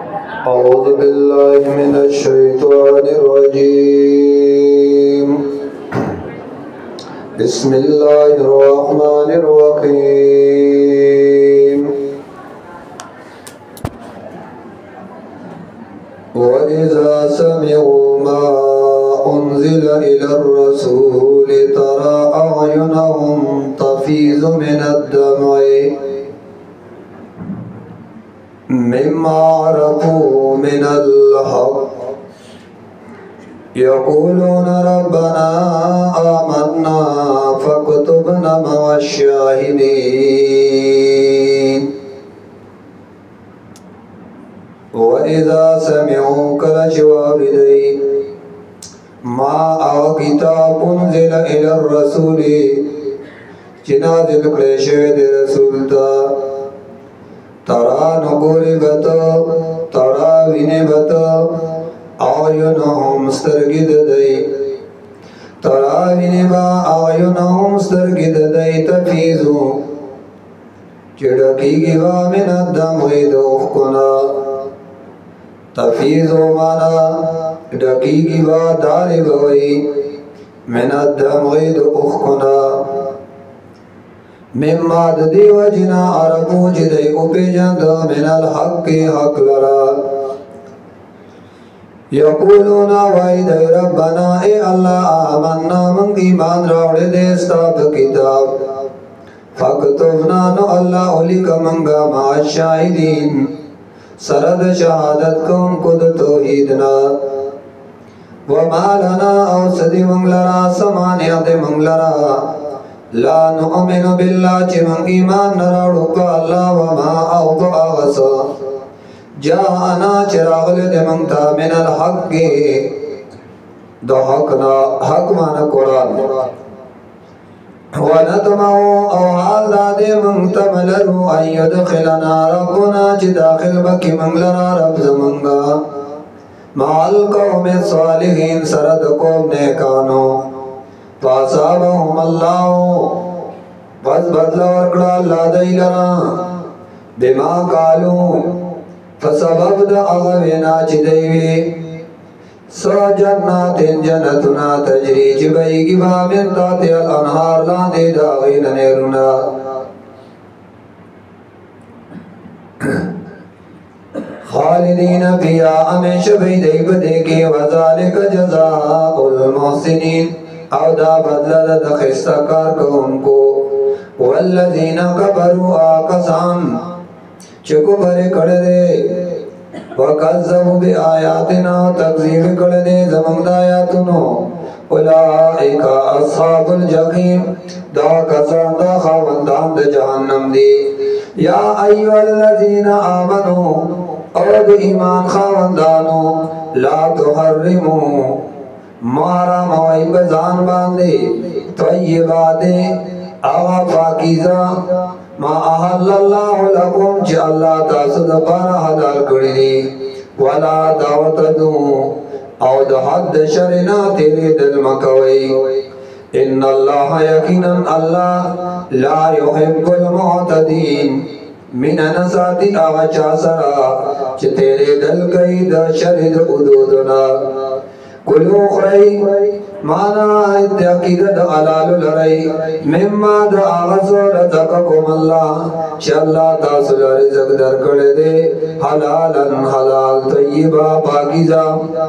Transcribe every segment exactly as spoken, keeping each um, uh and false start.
أعوذ بالله من الشيطان الرجيم بسم الله الرحمن الرحيم وإذا سمعوا ما أنزل إلى الرسول ترى أعينهم تفيض من الدمع مما عرفوا من الحق يقولون ربنا آمنا فاكتبنا مع الشاهدين وإذا سمعوا كل جواب دي ما أو كتاب أنزل إلى الرسول جنازل قريشة رسول تا ترى نقول بتا ترى وين بتا أعينهم سترقد دي ترى وين با أعينهم سترقد دي تفيزو جدكي گوا من الدمع دوخكنا تفيزو مانا دكي گوا داري بوي من الدمع دوخكنا مما ددي وجنا عربو جدي اپیجند من الحق حق لرا يقولون وعيد ربنا اي الله آمنا من ایمان راوڑ دے ستاب کتاب فاکتبنا نو اللہ لک منگا مع الشاہدین سرد شہادت کم کد توحیدنا وما لنا او صدی منگلرا سمانیت منگلرا لا نؤمن بالله چه من ایمان نراڑو کا اللہ وما او تو آغسا جاءنا چراغل دے منگتا من الحق دو حقنا حق مانا قرآن ونطمعو او حال دے منگتا ملرو ان يدخلنا ربنا چه داخل بکی منگلنا رب زمنگا مع القوم الصالحین سرد قوم نیکانو فاصابهم الله پس بدلا ورکڑا اللہ دی لرا بما قالوا فسبب دا اغوینا چی دیوی سو جنات جنتنا تجری جبئی گبا من تاتی الانہار لاندی داغین نیرنا خالدین فیا ہمیشہ بھی دیب دیکھی وذالک جزاء المحسنین او دا بدل دا خستکار کو ان کو والذین کبروا آکسان چکو بھرے کڑدے وکذبوا بی آیاتنا تکذیب کڑدے زمانگ آیاتنو اولئک اصحاب الجحیم دا کسان دا خواندان دا جہنم دی یا ایو الذین آمنو او دا ایمان خواندانو لا تحرمو مارا موائی بزان باندے طیبات آغا پاکیزا ما احل اللہ لکم چی اللہ تاسد پارا حلال کردی ولا دعوت دو او دا حد شرنا تیرے دل مکوئی ان اللہ یقینا اللہ لا يحب المعتدین من نساتی آغا چاسرا چی تیرے دل کئی دا شرد ادودنا کلو خرائی مانا اتحقیدت علال لرائی مما دا آغازو رزقکم اللہ چی اللہ تاصل رزق در کردے حلالا حلال طیبا پاکیزا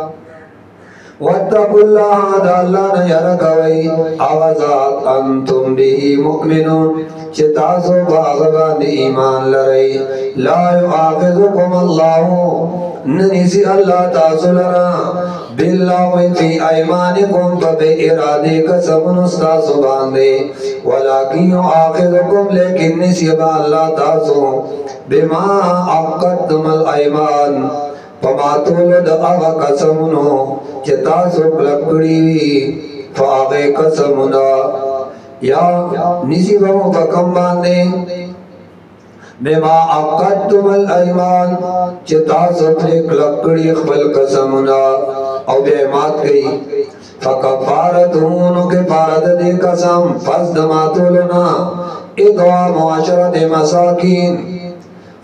واتقوا اللہ دا اللہ نا یرکوئی آغازات انتم بھی مؤمنون چی تاسو باغبان ایمان لرائی لا یعاقذکم اللہ ننیسی اللہ تاسو لرا باللہ فی ایمانکم فبی ارادے قسم نستاسو باندے ولیکن یعاقذکم لیکن نسیبا اللہ تاسو بما عقدتم الایمان فما تولد آغا قسمنو چی تاسو کلکڑی فآغی قسمنا یا نسیبا مفکم باندے بما عقدتم الایمان چی تاسو کلکڑی اخبر قسمنا او بیمات گئی فکفارتونو کے پارد دے قسم فز دماتولنا ادعا معاشرت مساکین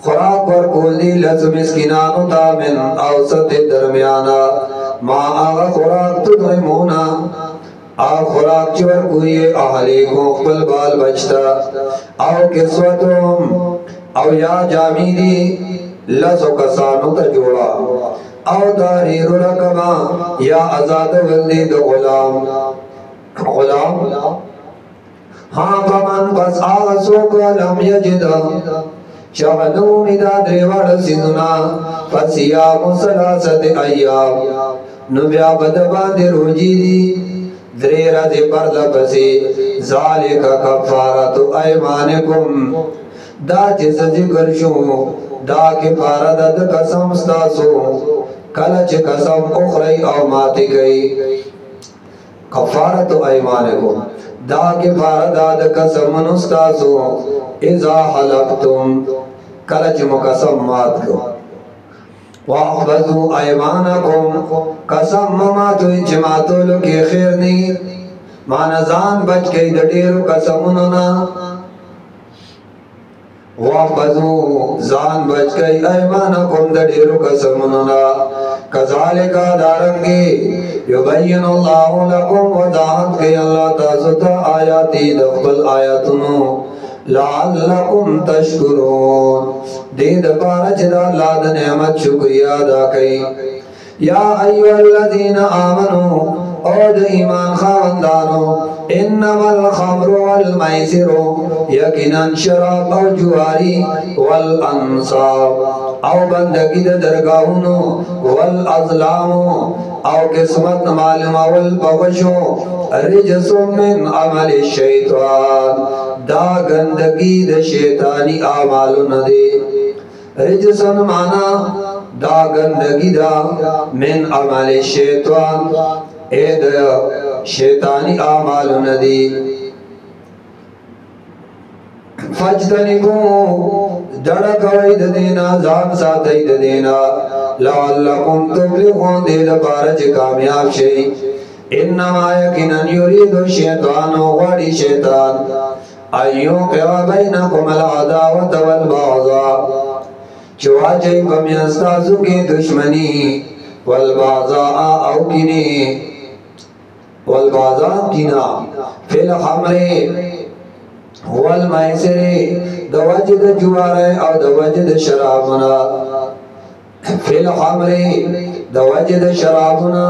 خوراک ورکول دی لس مسکنانو تا من اوسط درمیانا ما آغا خوراک تدعمونا آغا خوراک چور کوئی احلیکم خپل بال بچتا او کسوتم او یا جامی دی لسو کسانو تا جوڑا او تحریر رکبا یا ازاد ولدی دو غلام غلام ہاں فمن پس آغسو کا لم یجدا چغنو مدا دریوڑ سیدنا فسیام سلاست ایام نبیا بدبان دی روجی دی دریر دی پرلپسی ذالک کفارت ایمانکم دا چیز ذکر شو دا کفارت دا قسم ستاسو کلچ قسم اخری او ماتی گئی کفارت ایمانکم دا کفارت دا قسم نستاسو اذا حلقتم کلچ مقسم مات کو واحفظوا ایمانکم قسم مماتو انچماتو لکی خیر نی مانزان بچ کئی دٹیرو قسموننا واحفظوا زان بچ کئی ایمانکم دٹیرو قسموننا کذالکا دارنگی یبین اللہ لکم وضاحت کئی اللہ تازتا آیاتی دخل آیاتنو لعلکم تشکرون دید پارا چدا اللہ دا نعمت شکریہ ادا کئی یا ایوہ الذین آمنوا اود ایمان خواندانو انما الخمر والمیسر یقینا شراب او جواری والانصاب او بندگی دا درگاہونو والازلام او قسمت معلوم والبغشو رجس من عمل الشیطان دا گندگی دا شیطانی آمالو ندے رجسن مانا دا گندگی دا من عمل الشیطان اے دا شیطانی آمالو ندے فجتنبو دڑک وید دینا زان ساتید دینا لعلکم تفلحون دید پارچ کامیاب شئی انما یقیناً یرید الشیطان غڑی شیطان ایو قوا بینکم العداوت والبغضاء چوا چئی بمیستازو کی دشمنی والبغضاء او کینی والبغضاء کینا فی الخمر والمیسر دوجد جوار او دوجد شرابنا فی الخمر دوجد شرابنا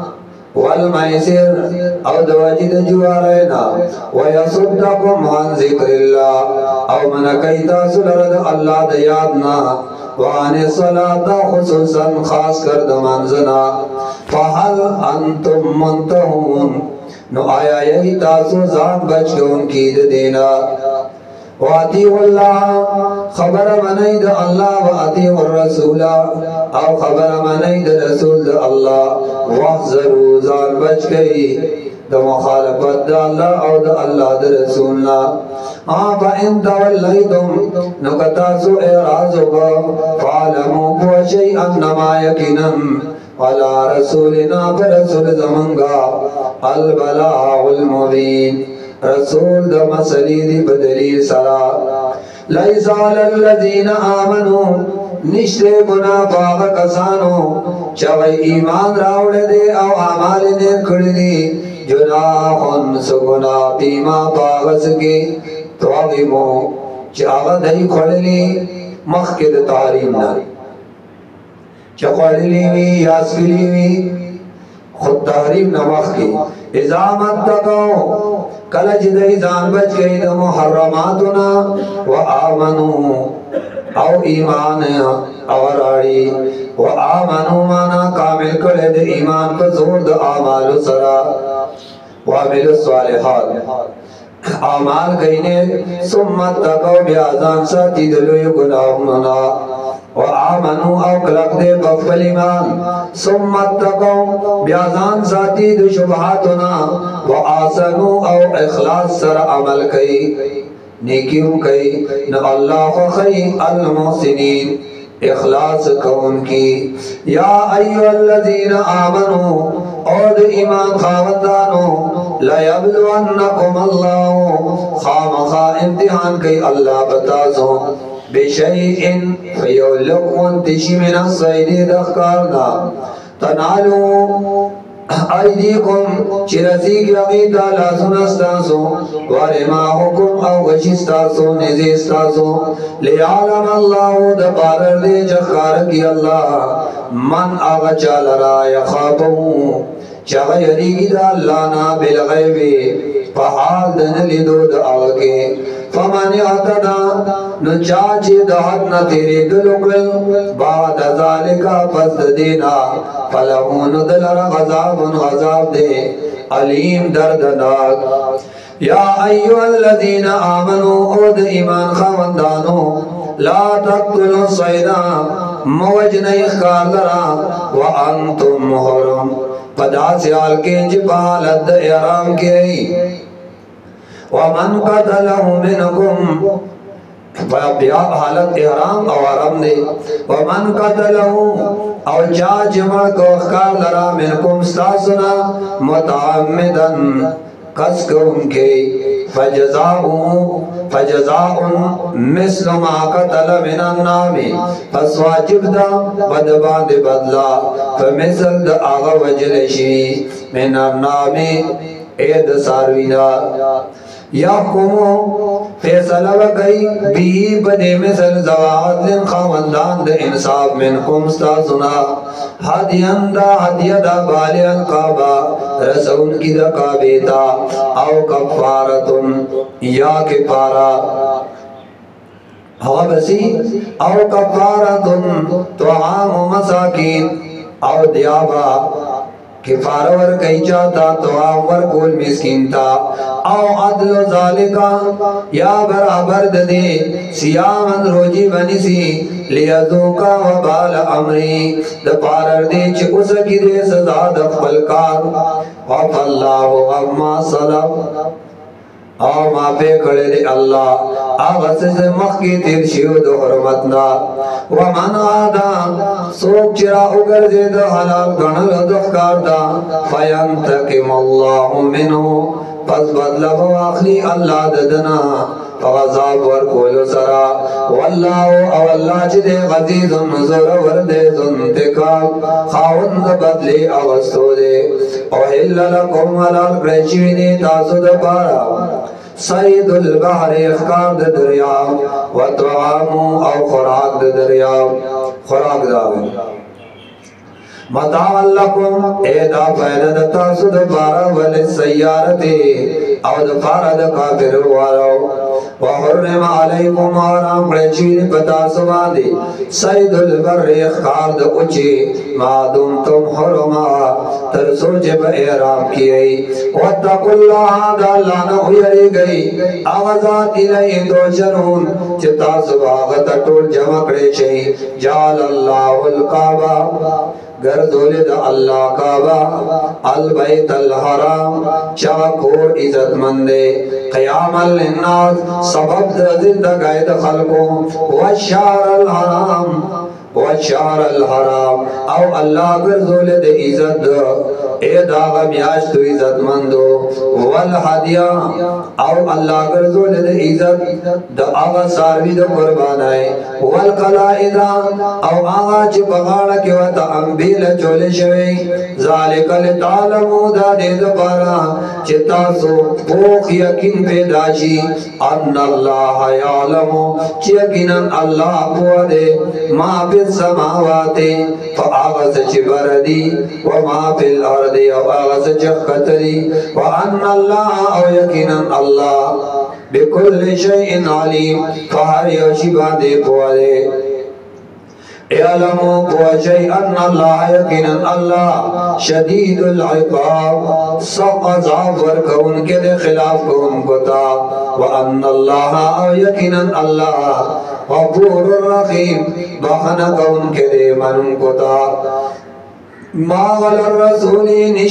والمیسر او دوجد جوارنا ویصدکم عن ذکر اللہ او منکیتا سلرد اللہ دیادنا وعن الصلاة خصوصا خاص کرد منزنا فحل انتم منتہون نو آیا یہی تاسو زان بچ کے ان کی دینا وَأَطِيعُوا اللَّهَ خبر منید اللہ وَأَطِيعُوا الرَّسُولَ او خبر منید رسول اللہ وَحْزَرُوا زان بچ گئی دا مخالفت دا اللہ او دا اللہ دا رسولنا آبا ان تولیتم نکتاسو اعراض ہوگا فَعَلَمُوا بُوَشَيْ أَنَّمَا يَكِنَمْ وَلَا رَسُولِنَا بَرَسُولِ زَمَنْگَا الْبَلَاغُ الْمُبِينَ رسول دا مسلی دی بدلی سرا لیس علی الذین آمنوا نشتے گناہ پاک کسانو چوئی ایمان راوڑے دے او عمال نے کردی جناحن سگناہ پیما پاگس کی توغیمو چاگا دہی کھڑلی مخکد تحریم ناری چا کھڑلی وی یاسکلی وی خود تحریم نمخ کی ازامت تکو کلچ دہی زان بچ گئی دا محرماتنا و آمنو او ایمان اوراڑی و آمنو مانا کامل کڑے دا ایمان پر زور دا آمال سرا و عمل الصالحات آمال گئینے سمت تکو بیازان ساتی دلوی گناہونا و آمنو او کلک دے بفل ایمان سمت تکو بیازان ساتی دو شبہاتنا و آسنو او اخلاص سر عمل کئی نیکیوں کئی نو اللہ خی المحسنین اخلاص کون کی یا ایو الذین آمنو اور ایمان خاوندانو لیبلونکم اللہ خامخا امتحان کئی اللہ بتازو بشیء فیو لقمن تشی من الصید دخکارنا تنالو ایدیکم چرسی گیاغیتا لاسون استاسو ورماحکم او غشستاسو نزیستاسو لیعلم اللہ دپارر دے چخار کی اللہ من آغا چالرا یخافو چاگا یریگی دا اللہ نا بالغیبی فحال دن لیدو دا آگے فمن اعتدا نو چاچی دہت نا تیری دلکل بعد ذالکا پس دینا فلہون دلر غذاب غذاب دے علیم دردناک یا ایوہ الذین آمنوا اود ایمان خواندانو لا تقتلوا الصیدہ موجن اخکار لرا وانتم محرم پدا سیال کے جبالت احرام کی ومن قتله منکم بیا حالت احرام او حرم دے ومن قتله او چاچ مرکو اخکار لرا منکم ستاسنا متعمدن قص کون کے فجزاؤ فجزاء مثل ما قتل من النام پس واجب دا بدبان دے بدلا فمثل دا آغا وجلشی من النام اید ساروینا یحکمو فیصلہ وکئی بی بدے مثل زواعت لن خواندان دا انصاب منکم ستاسنا حدین دا حدیہ دا بالی القابا رسول کی دا کابیتا او کفارتن یا کفارا ہوا بسی او کفارتن طعام مساکین او دیابا کفارہ ور کئی چاہتا تو آور کول مسکین تا او عدل ذالکا یا برابر دے سیامن روجی بنی سی لیذوکا وبال امری دپارر دے چکسکی دے سزا دفل کار وف اللہ اما صلب او ما پہ کھڑے دے اللہ آغا سے مخ کی تیر شیو دو حرمتنا ومن آدھا سوک چرا اگر زید حلال گنل دخکار دا فینتکم اللہ منو پس بدلہ و آخری اللہ ددنا فغذاب ورکولو سرا واللہ او اللہ چدے غزیز نظر وردے زنتکاب خاوند بدلے اغسطو دے اوہل لکم حلال کرچوی دے تاسو دپارا سید البحر اخکار د دریاب و طعامو او خوراک د دریاب خوراک داوی متاع لکم ایدا فیدہ دتا سد پارا ولی سیارتی او دفارا دا کافر وارو وحرم علیکم آرام قرچین پتا سوادی سید البر اخکار دا اچی مادم تم حرما ترسو جب اعرام کیئی واتقوا اللہ دا اللہ نو یری گئی آغازات الہی تو جنون چتا سواغت ٹول جمع کرچی جال اللہ القابہ گردول دا اللہ کعبہ البیت الحرام چاکور عزت مندے قیام للناس سبب دا زندگائی دا خلقوں والشعر الحرام والشعر الحرام او اللہ گردول دا عزت دا اے داغ میاشتو عزت مندو والحدیہ او اللہ گردول دا عزت دا آغا ساروی دا قربانائے والقلائدہ او آغا چی بغاڑا کی وطا انبیل چولے شوئی ذالک لتعلمو دا دے دا پارا چی تاسو پوخ یقین پیداشی ان اللہ یعلمو چی یقیناً اللہ پوا دے ما پی السماوات فآغا سچ بردی وما پی الارض او آغا سچ قتلی وان اللہ او یقیناً اللہ بکل شیئن علیم فہر یوشی باندے پوا دے اعلموا بوجه ان الله يقينا الله شديد العقاب سخت عذاب ورکون کے دے خلاف کون کوتا وان الله يقينا الله غفور الرحيم بخنا کون کے دے من کوتا ما غل الرسول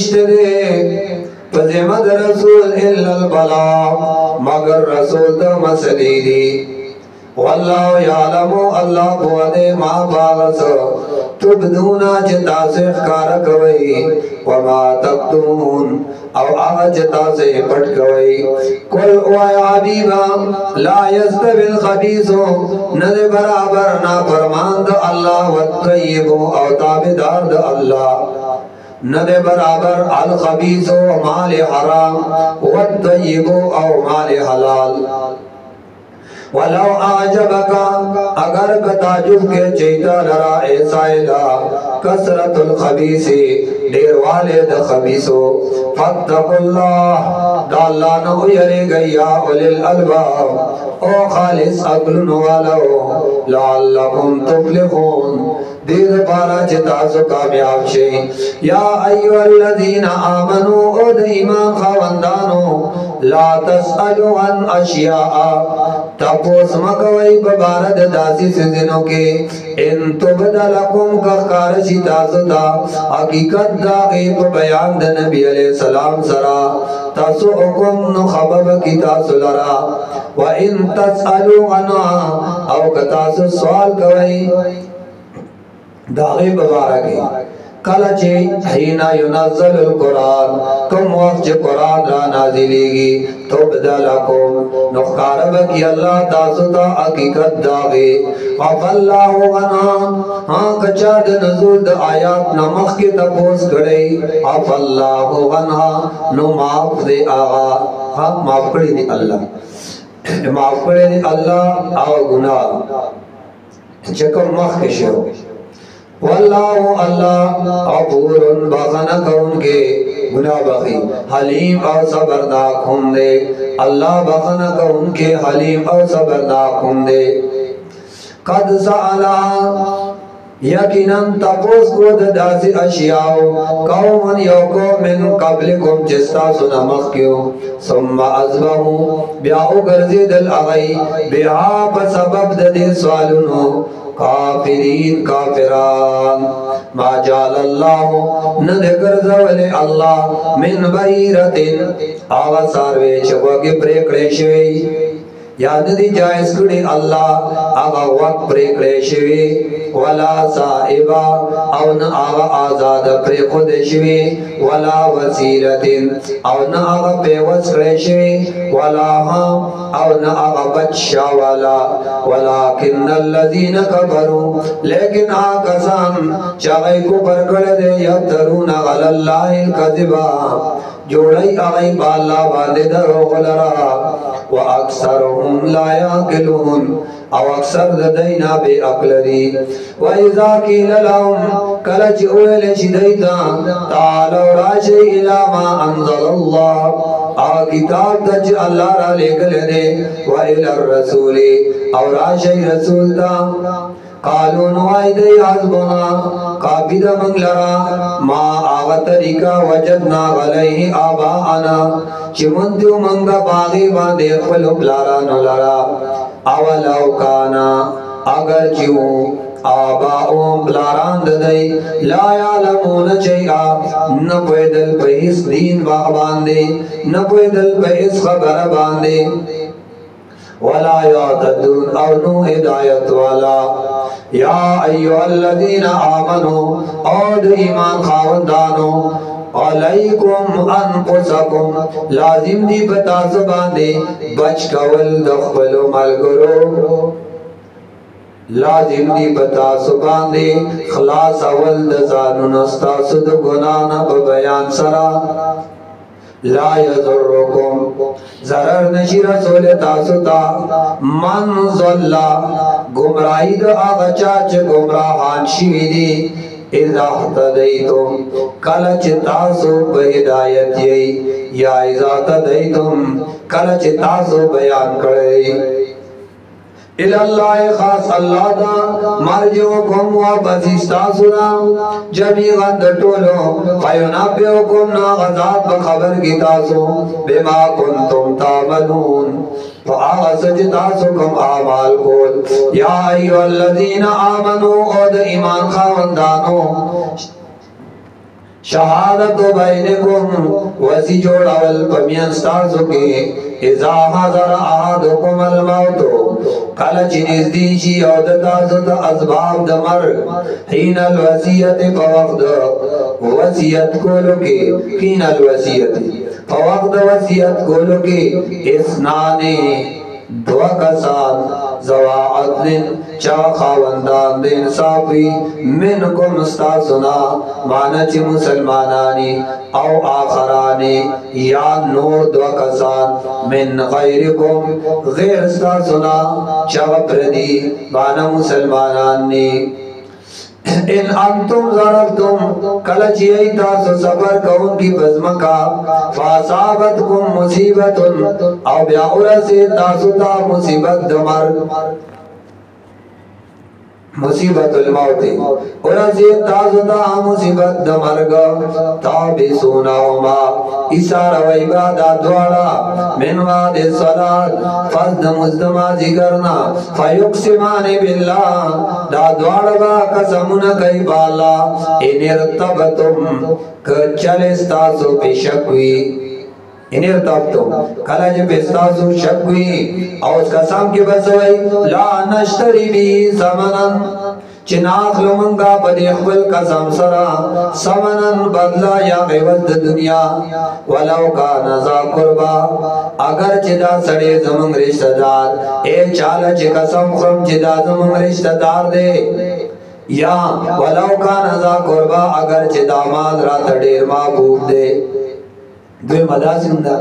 نشتدے فزمد رسول الا البلاغ مگر رسول دا مسلی دی واللہ یعلمو اللہ بودے ما باغس تبدونا چتا سے اخکارا کوئی وما تکتمون او آغا چتا سے پٹ کوئی قل اوائے حبیبا لا یستوی الخبیثو ند برابر نا فرمان دا اللہ والطیبو او تابدار دا اللہ ند برابر الخبیثو مال حرام والطیبو او مال حلال ولو آجبکا اگر کتاجب کے چیتا لرا ایسائدہ کسرت الخبیثی دیر والد خبیثو فاتقوا اللہ دا اللہ نو یرے گیا اولی الالباب او خالص اقلن والو لعلکم تفلحون دید پارا چتاسو کامیاب شئی یا ایو الذین آمنو او دا ایمان خواندانو لا تسألو عن اشیاء تپوس مکوئی ببارد داسی سزنوں کے ان تبدلکم کخکارشی تاسو تا حقیقت دا غیب بیان دا نبی علیہ السلام سرا تاسو حکم نخبب کی تاسو لرا وَإِن تَسْأَلُوا عَنْهَا او کتاسو سوال کوئی داغی ببارکی کلچے حینا ینزل القرآن کم وقت چے قرآن را نازلی گی تبدلکم نخکارب کی اللہ تاسوتا حقیقت داغی غف اللہ غنا ہاں کچاد نزول دا آیات نمخ کی تپوس گڑی غف اللہ غنا نو معاف دے آغا ہاں معاف کری دی اللہ معاف کری دی اللہ آغا گناہ چکم مخ کشے ہو واللہ اللہ غفور بخنا کون کے گناہ بخی حلیم اور صبرناک ہم دے اللہ بخنا کون کے حلیم اور صبرناک ہم دے قد سألا یقیناً تپوس کو داسی اشیاؤ قومن یوکو من قبلکم چستا سنا مخیو ثم ازبہو بیاؤ گرزی دل اغی بیعا بسبب دے سوالنو کافرین کافران ما جعل اللہ ندھگر زولی اللہ من بحیرت آغا ساروے چوکی پریکڑے شوی یا ندی جائز کڑی اللہ آغا وقت پریکڑے شوی ولا صائبا او نا آغا آزاد پری خود شوی ولا وسیلت او نا آغا پیوز کڑے شوی ولا ہم او نا آغا بچشا والا ولیکن اللذین کبرو لیکن آقا سام چاگئی کو پرکڑ دے یبترون غل اللہ القذبا جوڑائی آغائی بالا باندے درو غلرا و اکثرهم لا یاکلون او اکثر ددینا بے اقل دی و اذا کیل لهم کلچ اویل شدیتا تعالو راشی الى ما انزل اللہ آ کتاب تج اللہ را لکل دے و الى الرسول او راشی رسول تا قالوا نوائی دی حضبنا کافی دا منگلرا ما آغا طریقہ وجدنا غلیہ آباءنا چمندیو منگا باغی باندے خلو بلارا نلارا اولو کانا اگر چیو آباؤں بلاران ددائی لا یعلمون چیئا نپوی دل پیس دین باغ باندے نپوی دل پیس خبر باندے ولا یعتدون او نو ہدایت والا یا ایوہ الذین آمنو اور ایمان خاوندانو علیکم انفسکم لازم دی بتا زباندے بچ کول دخبلو ملگرو لازم دی بتا زباندے خلاص اول دزانو نستاسد گنانا ببیان سرا لا یذرکم ضرر نشی رسول تاسوتا من ظلا گمراہی دا آغا چاچ گمراہان شوی دی اذا احتدیتم کلچ تاسو بہدایت یئی یا اذا احتدیتم کلچ تاسو بیان کرئی الاللہ خاص اللہ دا مرجوکم و بزیستاسونا جمیغن دٹولو فینابیوکم نا غزات بخبر کی تاسو بما کنتم تعملون تو آغا سجتاسو کم آمال کول یا ایو الذین آمنو او دا ایمان خواندانو شہادت بینکم وسی جوڑاول پمینستاسو کی اذا حضر آدکم الموتو کله چې نږدې شي او د تاسو ته اسباب د مرګ حين الوصیت په وخت د وصیت کولو کې حين الوصیت په وخت د وصیت کولو کې اسنانه دوا کسان زوا عدل چا خاوندان د انصافی منکم استاسنا مانا چی مسلمانانی او آخرانی یا نور دوا کسان من غیرکم غیر استاسنا چا پردی مانا مسلمانانی ان انتم ضربتم کلچی ایتاسو سفر کون کی بزمکا فاصابتکم مصیبت او بیا ارسی تاسو تا مصیبت دمر مصیبت الموت ارسی تاسو تا مصیبت دمرگ تابسوناوما اسار و عبادت دوارا من وعد الصلاة فزد مزدمازی کرنا فیقسمان باللہ دا دوارا با قسمون کئی بالا ان ارتبتم کچل استاسو پی شکوی ان ارتبتم کلج پی استاسو شکوی او اس قسم کی بسوئی لا نشتری بی سمنن چناخ لمنگا پدی اخبر قسم سرا سمنن بدلا یا غیوت دنیا ولو کا نزا قربا اگر چدا سڑے زمن رشتہ دار اے چالا چی قسم خم چدا زمن رشتہ دار دے یا ولو کا نزا قربا اگر چدا مال رات دیر محبوب دے دوی مدا سندہ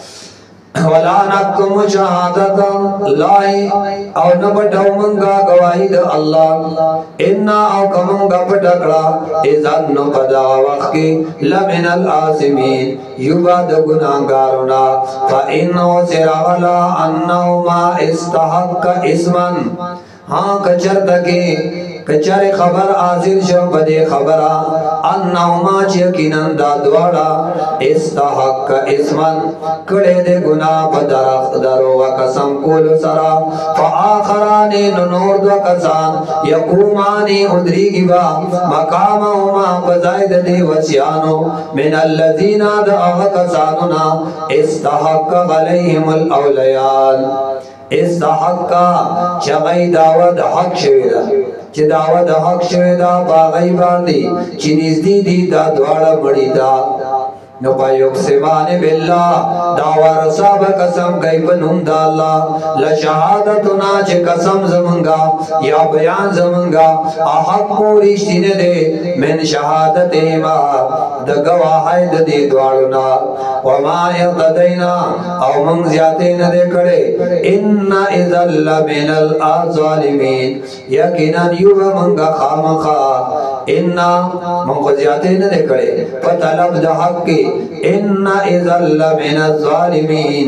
ولا نکتم شهادت الله او نبټو منګه گواہی د الله ان او کومګه پټکړه اذن نو پدا وخت کې لمن الاسمین یوبا د ګناګارونا فانه سرعلا انه ما استحق اسما ها کچر دګه کچر خبر حاصل شو بده خبره انه ما یقینا دا دواړه استحق اسما کړه دې ګنا په درخ درو قسم کول سرا فاخران نور دو کسان یقومان ادریږي با مقامهما بزاید دی وسیانو من الذين دعوا کساننا استحق عليهم الاولیان استحق چغی دعوت حق شوی دا چه دعوت حق شوی دا باغی باندی چی نزدی دی دا دوارا مڑی دا نو پا یقسمان باللہ دعوار صاحب قسم کئی بنم دا اللہ لشہادتنا چه قسم زمنگا یا بیان زمنگا احق کو رشتی ندے من شہادت ما دا گواہی دا دی دوارنا وما یقدینا او من زیادے ندے کڑے انہا اذا لمن الظالمین یقینا یوب منگا خامخا انہا من کو زیادے ندے کڑے پتلب دا حق کی ان اذا لمن الظالمین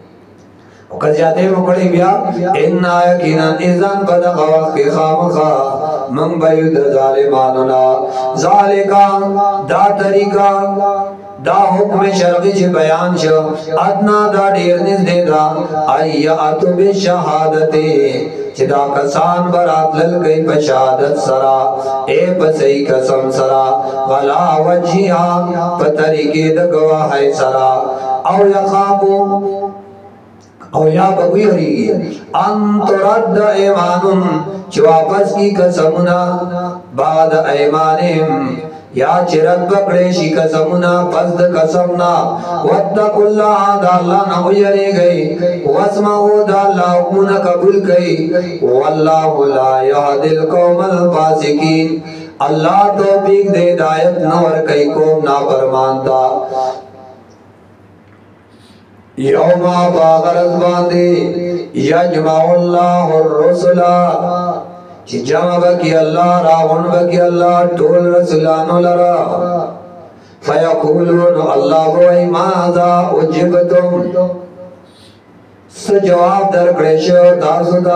کزیاتے مکڑی بیا ان یقینا اذن بدغ وقت خامخا من بیود ظالماننا ذالکا دا طریقہ دا حکم شرعی چی بیان شو ادنا دا دیر نزدے دا ایعاتو بشہادتی چی دا کسان برات للگئی پشادت سرا اے پسی قسم سرا غلا وجیہا پتریکی دا گواہی سرا او یخابو او یا بگوی ہوئی ان ترد ایمانن چی واپس کی قسمنا بعد ایمانیم یا چرت پکڑیشی قسمنا پزد قسمنا واتقوا اللہ دا اللہ نہ ہوئے گئی واسمعوا دا اللہ حکمنا قبول گئی واللہ لا یهدی القوم الفاسقین اللہ توفیق دے ہدایت نور کئی قوم نافرمان دا یوم باغرز باندی یجمع اللہ الرسل چی جمع بکی اللہ راون بکی اللہ ٹول رسولانو لرا فیقولون اللہ بوئی ماذا اجبتم سجواب در کڑیشو تاسو دا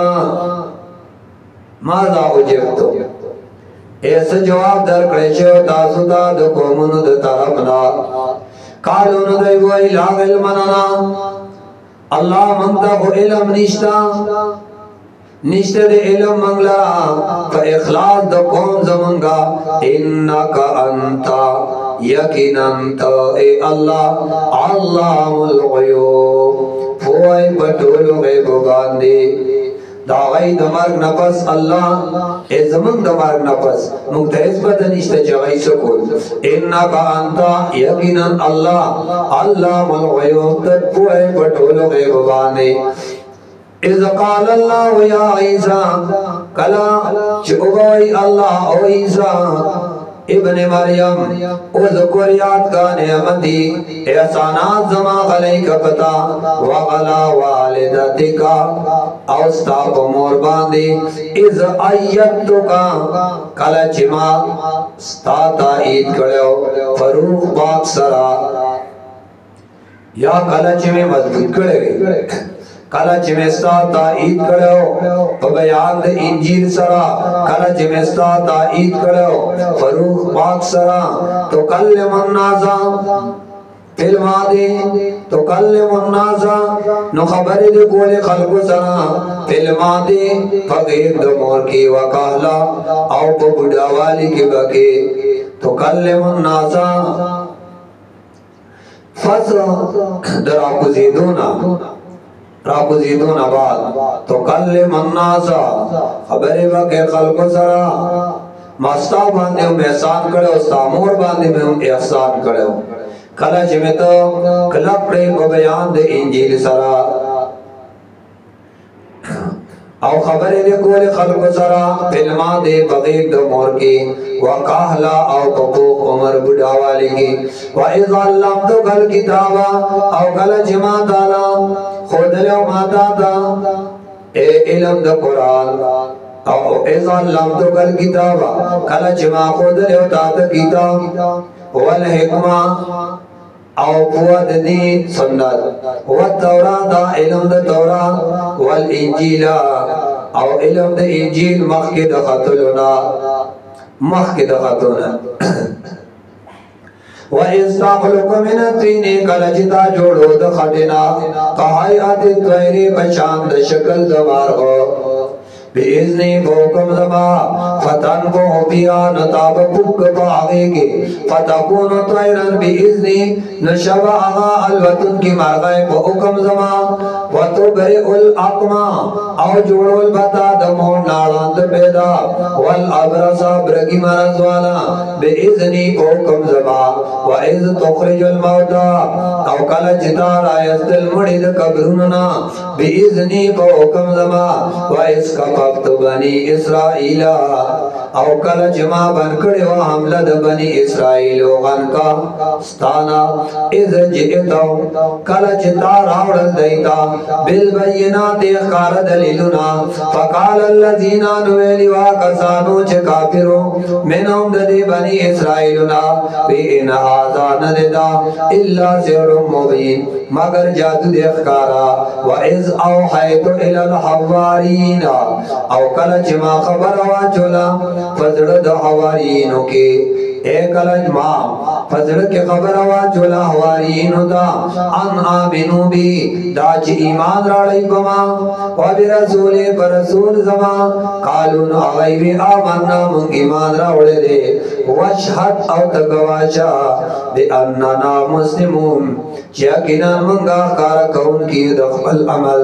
ماذا اجبتم ایسا جواب در کڑیشو تاسو دا دو قومنو دا طرفنا قالونو دای بوئی لا علمنا اللہ منتا کو علم نشتا نشتے دے علم منگلا فا اخلاص دا قوم زمنگا انکا انتا یقین انتا اے اللہ علام الغیوب فوائی پٹولو غیب باندے دا غي د مرګ نفس الله ازمن د مرګ نفس موږ ته هیڅ پته نشته چې غي څه کول انک انت یقینا الله علام الغیوب ته پوهه پټول غیب باندې اذ قال الله یا عیسی کلا چې اووي الله او عیسی ابن مریم او ذکر یاد کا نعمتی احسانات زما علیک پتا وعلا والدتک او ستا په مور باندې اذ ایتک کله چې ما ستا تایید کړو فروخ پاک سرا یا کله چې مې مضبوط کړې کله چې مستا تایید کړو په بیان د انجیل سره کله چې مستا تایید کړو فروخ پاک سره تو کلم الناس فلما دي تو کلم الناس نو خبرې د کول خلق سره فلما دي فغیر د مور کې وکاله او په بډاوالي کې بکې تو کلم الناس فز درا کو زیدونا راکو زیدون آباد تو کلم الناس خبری باقی خلق سرا ماستا باندے ہم احسان کرے استا مور باندے میں ہم احسان کرے کلا چمیتا کلک پڑے کو بیان دے انجیل سرا او خبری دے کول خلق سرا فلما دے بغیر دو مور کی وکاہلا او پپوک عمر بڑھاوالی کی وَإِذَا اللَّمْتُكَ الْكِتَابَ او کلا جمع دالا خود لیو ماتا دا اے علم دا قرآن او اِذَا اللَّمْتُكَ الْكِتَابَ کلا جمع خود لیو تاتا کتاب والحکمہ او قوت دین سنت والتورات علم دا تورات والانجیل او علم دا انجیل مخی دا خطلنا مخی دا خطلنا وَإِذْ تَخْلُقُ مِنَ الطِّينِ کلچتا جوڑو دا خطنا قَحَيَّاتِ الطَّيْرِ پشان دا شکل دا مارغو بِإِذْنِ بُحْكُمْ زَمَا فَتَنْبُحُ بِهَا نَتَابَ بُكْ بَعْغِكِ فَتَكُونُ طَيْرًا بِإِذْنِ نشب آغا الوطن کی مارغائے بُحْكُمْ زَمَا وَتُبْرِئُ الْأَقْمَا او جوڑو البتا دمون ناراند پیدا والعبرس برگی مرز والا بِإِذْنِ بُحْكُمْ زَمَا وَإِذْ تُخْرِجُ الْمَوْتَى او کل جتار آیست المڑید قبروننا بِإِذْنِ بُحْكُمْ زَمَا وَإِذْ کفت بنی اسرائیل او کل جمع بن کڑی و حملہ د بنی اسرائیل غن کا ستانا اذ جئتو کل جتا راوڑل دیتا بالبینات اخکار دلیلنا فقال اللذین نویلی واکسانو چه کافرو منہم ددی بنی اسرائیلنا بی ان آزان ددا اللہ سیر مبین مگر جادو دی اخکارا و اذ اوحیتو الى الحوارین او کل جمع خبر واجولا فزر دا حوارینو کی اے کلج ماں فزر کے خبر واجولا حوارینو دا ان آمینو بی دا چی ایمان راڑی بما و بی رسول پر رسول زما قالون آغیبی آمنا منگ ایمان راوڑے دے وشحد او تگواشا بی اننا مسلمون چیکینا منگا کارا کون کی دخل عمل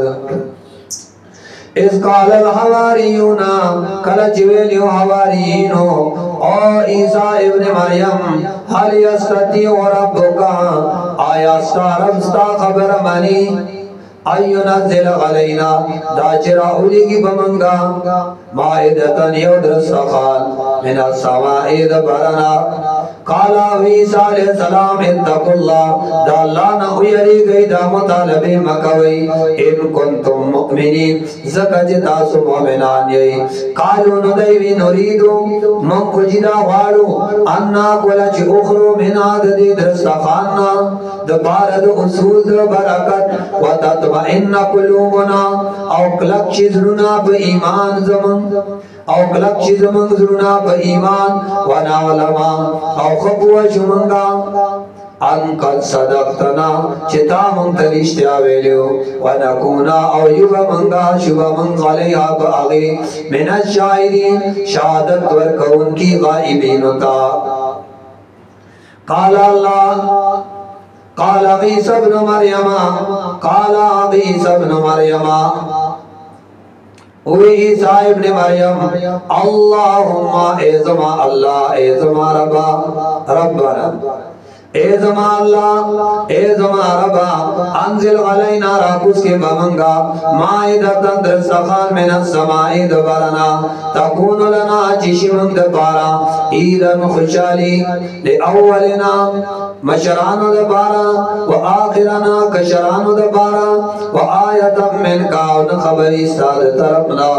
اس قال الحواریون کل جویلیو حواریینو او عیسیٰ ابن مریم حل یستطیع ربکا آیا ستا رب ستا خبر منی ایو نزل غلینا دا چرا اولی کی بمنگا مائدتن یو درستخان من السمائی دبرنا قالا عیسیٰ علیہ السلام اتقوا اللہ دا اللہ نا اویری گئی دا مطالبی مکوی ان کنتم مؤمنین زکا جتاسو مومنان یئی قالو ندیوی نوریدو من کجدا غارو انا کولا چی اخرو من آددی درستخاننا دا بارد اصول دا برکت و تطمئن قلوبنا او کلک چیزرنا با ایمان زمان او کلک چیز منگ زرنا با ایمان و نعلما او خبو شمنگا ان قد صدقتنا چتا منگ ترشتی آویلیو و نکونا او یوبا منگا شبا منگ علیہا با آغی من الشاہدین شہادت ورکون کی غائبینتا قال اللہ قال عیسی ابن مریم قال عیسی ابن مریم ओए ईसा इब्न मरियम अल्लाहुम्मा एज़मा अल्लाह एज़मा रबा रब्बना एज़मा अल्लाह एज़मा रबा अंजिल अलैना राकुस के बमंगा माइदतन दरसखान मिनस समाई दबरना तकून लना जिशिमंग दबारा ईदन खुशाली ले अव्वलना मशरान दबारा व आखिरना कशरान दबारा व आयतम मिन काउन खबरी साद तरफना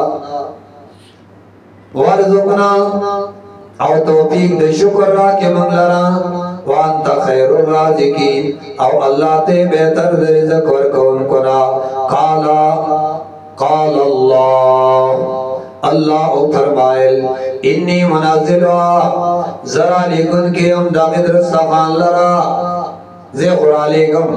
वरजुकना औ तौफीक दे शुक्र रा के मंगलरा वांत खैरुर राज़िकीन औ अल्लाह ते बेहतर रिज़्क़ वर कौन कोना काला काल अल्लाह अल्लाह फरमायल इन्नी मुनाज़िलुहा ज़रा लिकुन के हम दामिद रस्ताखान लरा जे खुरालेगम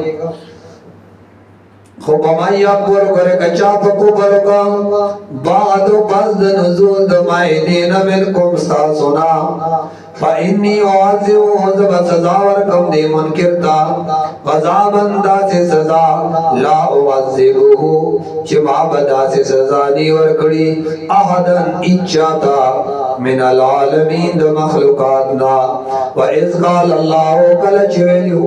खुबमाया पुर करे कच्चा पको बरका बादो बज़ नज़ूल दमाइदीन मिनकुम स्तासुना फ़इन्नी वाज़िउ हज़ब सज़ावर कम दे मुनकिरता वज़ाबंदा से सज़ा ला वाज़िबुहु चिमा बदा से सज़ा दी और कड़ी अहदन इच्छाता मिनल आलमीन द मखलूकात ना व इज़ क़ाल अल्लाह कल चवेलियो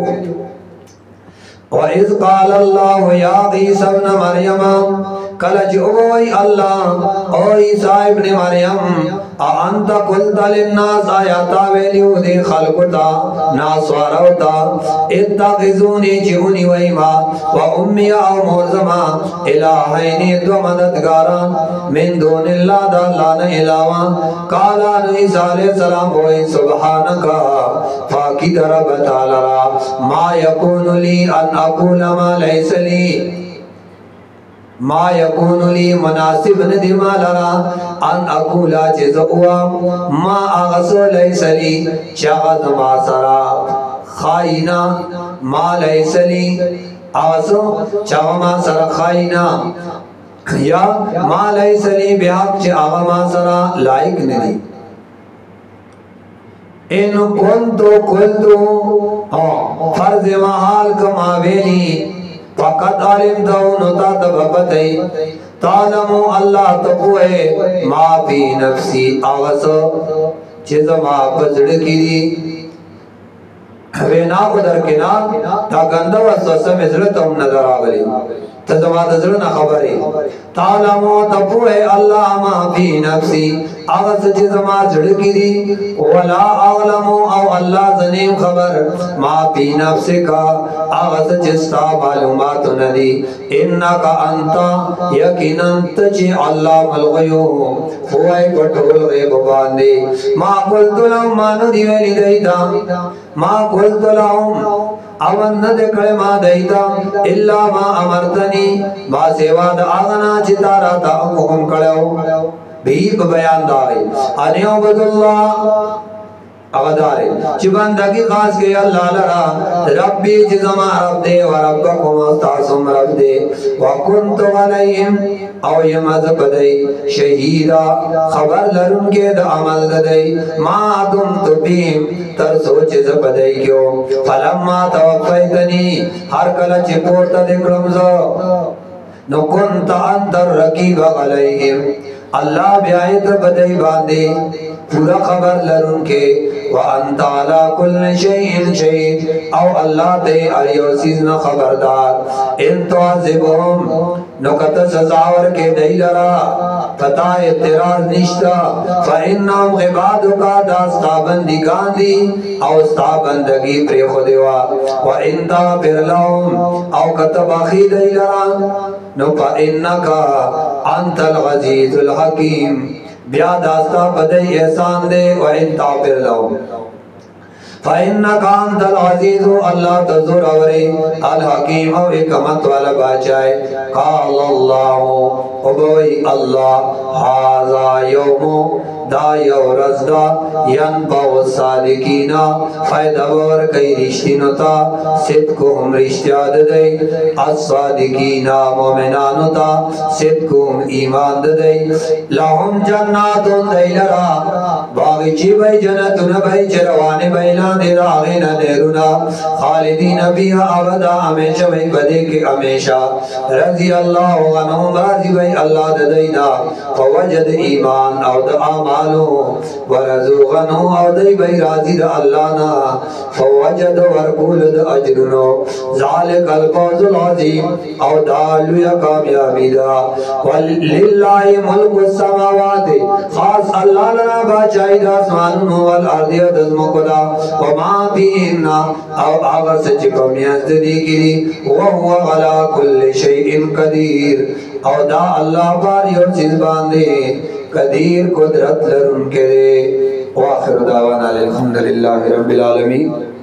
वइज़ क़ाल अल्लाह या ईसा इब्न मरियम कल जोई अल्लाह ओ ईसा इब्न मरियम आ अंत कुल्त लिन्नास आयाता वेलियो दे खलकुता नासवारौता इत्तखिज़ूनी जिउनी वैमा व उम्मी औ मोज़मा इलाहैनी दो मददगारा मिन दूनिल्लाह दा अल्लाह ने इलावा काला ईसा अलैहि सलाम बोई सुब्हानका फाकी रब तआला मा यकूनु ली अन अक़ूल मा लैसा ली मा यकूनु ली मुनासिब नदी मालरा अन अक़ूला जिज़ुआ मा अग़सो लैसा ली शाग़द मा सरा खाइना मा लैसा ली अग़सो चाव मा सरा खाइना या मा लैसा ली बिहक़ च आग़ा मा सरा लाइक नदी इन कुंतु कुल्तु फर्ज महाल कमावेली फ़क़त आलिम दौनता तबपतई तालमु अल्लाह तपुए मा फी नफ्सी आगसो चीज़ मा पजड़ की वे ना उधर के ना ता गंदा वसवसा में ज़रूरत हम नजर आवली तजमा तजर ना खबरे तालमु तपुए अल्लाह मा फी नफ्सी आगस चीज़ मा जड़ की दी वला आलमु औ अल्लाह ज़नीम खबर मा फी नफ्सी का आगस जिस्ता मालूमात नदी इन्नका अंता यकीनन तजी अल्लाह मलगयूब हुआ पटोल गैब बांदे मा कुल्तु लहुम मानु दिवेली दैता मा कुल्तु लहुम अवन न देखले मा दैता इल्ला मा अमरतनी मा सेवा द आगना चितारा ता हुकुम कळो भीप बयान दारे अने अब्दुल्लाह अवदारे चिबंदगी खास के अल्लाह लरा रब्बी जिजमा रब दे व रब्बकुम तासुम रब दे व कुन्तु अलैहिम औ यमज बदई शहीदा खबर लरुन के द अमल दई मा तुम तुबीम तर सोच ज बदई क्यों फलम्मा तवफैतनी हर कल चिपोर्त दिक्रम जो नो कुंत अंतर रकीब अलैहिम अल्लाह ब्यायत बदई बांदे पूरा खबर लरुन के व अंत अला कुल्ल शैइन शहीद औ अल्लाह ते अरियो चीज न खबरदार इन तुअज़िबहुम नुकत सजावर के दैलरा फता इतराज निश्ता फइन्नहुम इबादुका दास्ता बंदिगान दी औ स्ता बंदगी प्रे खुदेवा व इंता फिरलहुम औ कतबाखी दैलरा नु फइन्नका अंतल अजीजुल हकीम ब्या दास्ता बदई एहसान दे व इंता फिरलहुम फ़इन्नका अंतल अज़ीज़ु अल्लाह तज़ुर अवरे अल हकीम और हिकमत वाला बादशाह क़ाल अल्लाहु अबोई अल्लाह हाज़ा यौमु दा यौ रज़दा यनफ़उ सादिकीना फ़ायदा बर कई रिश्तिनता सिद्कुहुम रिश्तियाद दई अस्सादिकीना मोमिनानुता सिद्कुहुम ईमान दई लहुम जन्नातुन दैलरा बाग़ची बई जन्नतुन बई चरवाने बैला दे रागे न देरुना खालिदीन बिहा अबदा हमेशा वही बदे के हमेशा रजी अल्लाह अन्हुम राजी वही अल्लाह ददैना फवजद ईमान औ द अमालो वरजुगनु औ दई वही राजी द अल्लाह ना फवजद वरकुल द अजरुनो ज़ालिकल फौजुल अज़ीम औ दालु या कामयाबी दा वलिल्लाहि मुल्कु समावाति खास अल्लाह लना बादशाही द आसमानों वल अर्दि दज़मुकदा व मा फीहिन्ना औ आगा सच कमियां ज़दीगिरी व हुवा अला कुल्लि शैइन कदीर औ दा अल्लाह बारी और चीज़ बांधे कदीर कुदरत लरुन के व आखिर दावाना अल्हम्दुलिल्लाहि रब्बिल आलमीन।